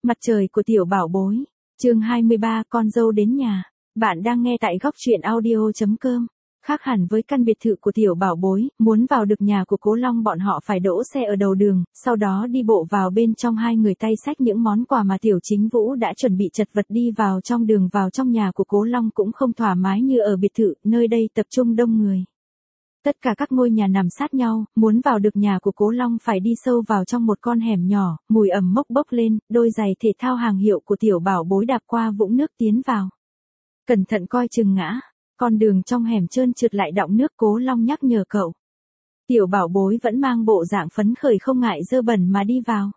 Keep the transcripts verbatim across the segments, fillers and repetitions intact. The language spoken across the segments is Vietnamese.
Mặt trời của tiểu bảo bối. Chương hai mươi ba, con dâu đến nhà. Bạn đang nghe tại góc truyện audio chấm com. Khác hẳn với căn biệt thự của tiểu bảo bối, muốn vào được nhà của Cố Long bọn họ phải đỗ xe ở đầu đường, sau đó đi bộ vào bên trong, hai người tay xách những món quà mà Tiểu Chính Vũ đã chuẩn bị, chật vật đi vào trong đường. Vào trong nhà của Cố Long cũng không thoải mái như ở biệt thự, nơi đây tập trung đông người. Tất cả các ngôi nhà nằm sát nhau, muốn vào được nhà của Cố Long phải đi sâu vào trong một con hẻm nhỏ, mùi ẩm mốc bốc lên, đôi giày thể thao hàng hiệu của tiểu bảo bối đạp qua vũng nước tiến vào. Cẩn thận coi chừng ngã, con đường trong hẻm trơn trượt lại đọng nước, Cố Long nhắc nhở cậu. Tiểu bảo bối vẫn mang bộ dạng phấn khởi không ngại dơ bẩn mà đi vào.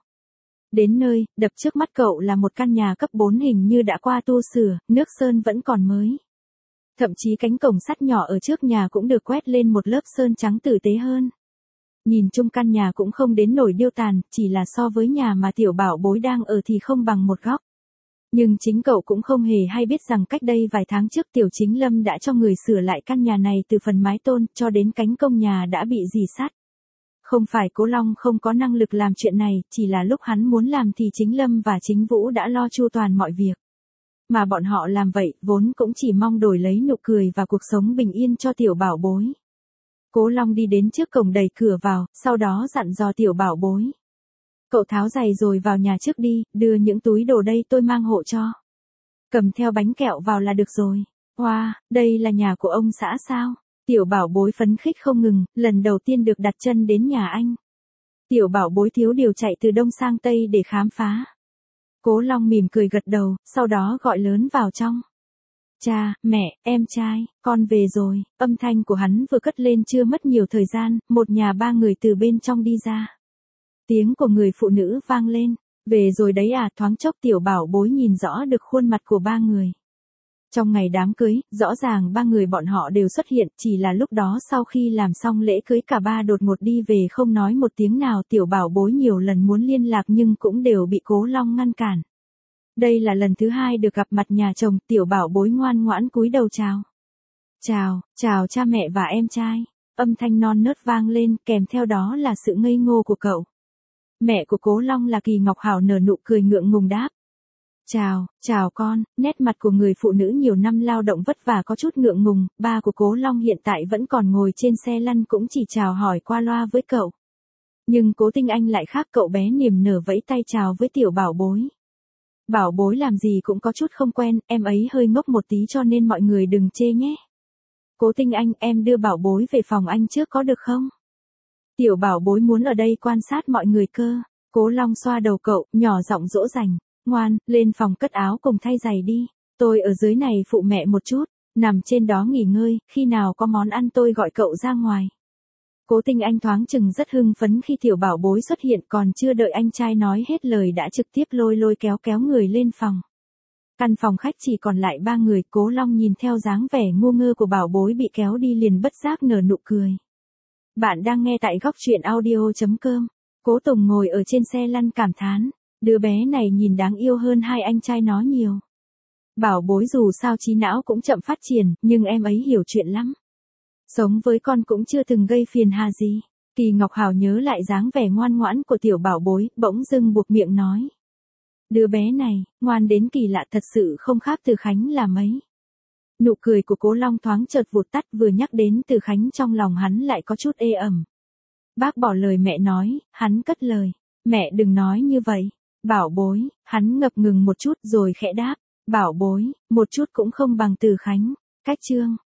Đến nơi, đập trước mắt cậu là một căn nhà cấp bốn hình như đã qua tu sửa, nước sơn vẫn còn mới. Thậm chí cánh cổng sắt nhỏ ở trước nhà cũng được quét lên một lớp sơn trắng tử tế hơn. Nhìn chung căn nhà cũng không đến nổi điêu tàn, chỉ là so với nhà mà tiểu bảo bối đang ở thì không bằng một góc. Nhưng chính cậu cũng không hề hay biết rằng cách đây vài tháng trước Tiểu Chính Lâm đã cho người sửa lại căn nhà này từ phần mái tôn cho đến cánh cổng nhà đã bị rỉ sắt. Không phải Cố Long không có năng lực làm chuyện này, chỉ là lúc hắn muốn làm thì Chính Lâm và Chính Vũ đã lo chu toàn mọi việc. Mà bọn họ làm vậy, vốn cũng chỉ mong đổi lấy nụ cười và cuộc sống bình yên cho tiểu bảo bối. Cố Long đi đến trước cổng đẩy cửa vào, sau đó dặn dò tiểu bảo bối. Cậu tháo giày rồi vào nhà trước đi, đưa những túi đồ đây tôi mang hộ cho. Cầm theo bánh kẹo vào là được rồi. Wow, đây là nhà của ông xã sao? Tiểu bảo bối phấn khích không ngừng, lần đầu tiên được đặt chân đến nhà anh. Tiểu bảo bối thiếu điều chạy từ đông sang tây để khám phá. Cố Long mỉm cười gật đầu, sau đó gọi lớn vào trong. Cha, mẹ, em trai, con về rồi. Âm thanh của hắn vừa cất lên chưa mất nhiều thời gian, một nhà ba người từ bên trong đi ra. Tiếng của người phụ nữ vang lên. Về rồi đấy à? Thoáng chốc tiểu bảo bối nhìn rõ được khuôn mặt của ba người. Trong ngày đám cưới, rõ ràng ba người bọn họ đều xuất hiện, chỉ là lúc đó sau khi làm xong lễ cưới cả ba đột ngột đi về không nói một tiếng nào. Tiểu bảo bối nhiều lần muốn liên lạc nhưng cũng đều bị Cố Long ngăn cản. Đây là lần thứ hai được gặp mặt nhà chồng, tiểu bảo bối ngoan ngoãn cúi đầu chào. Chào, chào cha mẹ và em trai. Âm thanh non nớt vang lên, kèm theo đó là sự ngây ngô của cậu. Mẹ của Cố Long là Kỳ Ngọc Hảo nở nụ cười ngượng ngùng đáp. Chào, chào con. Nét mặt của người phụ nữ nhiều năm lao động vất vả có chút ngượng ngùng. Ba của Cố Long hiện tại vẫn còn ngồi trên xe lăn cũng chỉ chào hỏi qua loa với cậu. Nhưng Cố Tinh Anh lại khác, cậu bé niềm nở vẫy tay chào với tiểu bảo bối. Bảo bối làm gì cũng có chút không quen, em ấy hơi ngốc một tí cho nên mọi người đừng chê nhé. Cố Tinh Anh, em đưa bảo bối về phòng anh trước có được không? Tiểu bảo bối muốn ở đây quan sát mọi người cơ. Cố Long xoa đầu cậu, nhỏ giọng dỗ dành. Ngoan, lên phòng cất áo cùng thay giày đi. Tôi ở dưới này phụ mẹ một chút, nằm trên đó nghỉ ngơi, khi nào có món ăn tôi gọi cậu ra ngoài. Cố Tinh Anh thoáng chừng rất hưng phấn khi tiểu bảo bối xuất hiện, còn chưa đợi anh trai nói hết lời đã trực tiếp lôi lôi kéo kéo người lên phòng. Căn phòng khách chỉ còn lại ba người, Cố Long nhìn theo dáng vẻ ngu ngơ của bảo bối bị kéo đi liền bất giác nở nụ cười. Bạn đang nghe tại góc truyện audio chấm com. Cố Tùng ngồi ở trên xe lăn cảm thán, đứa bé này nhìn đáng yêu hơn hai anh trai nó nhiều. Bảo bối dù sao trí não cũng chậm phát triển, nhưng em ấy hiểu chuyện lắm. Sống với con cũng chưa từng gây phiền hà gì. Kỳ Ngọc Hảo nhớ lại dáng vẻ ngoan ngoãn của tiểu bảo bối, bỗng dưng buộc miệng nói. Đứa bé này, ngoan đến kỳ lạ, thật sự không khác Từ Khánh là mấy. Nụ cười của Cố Long thoáng chợt vụt tắt, vừa nhắc đến Từ Khánh trong lòng hắn lại có chút ê ẩm. Bác bỏ lời mẹ nói, hắn cất lời. Mẹ đừng nói như vậy. Bảo bối, hắn ngập ngừng một chút rồi khẽ đáp. Bảo bối, một chút cũng không bằng Từ Khánh. Cách chương.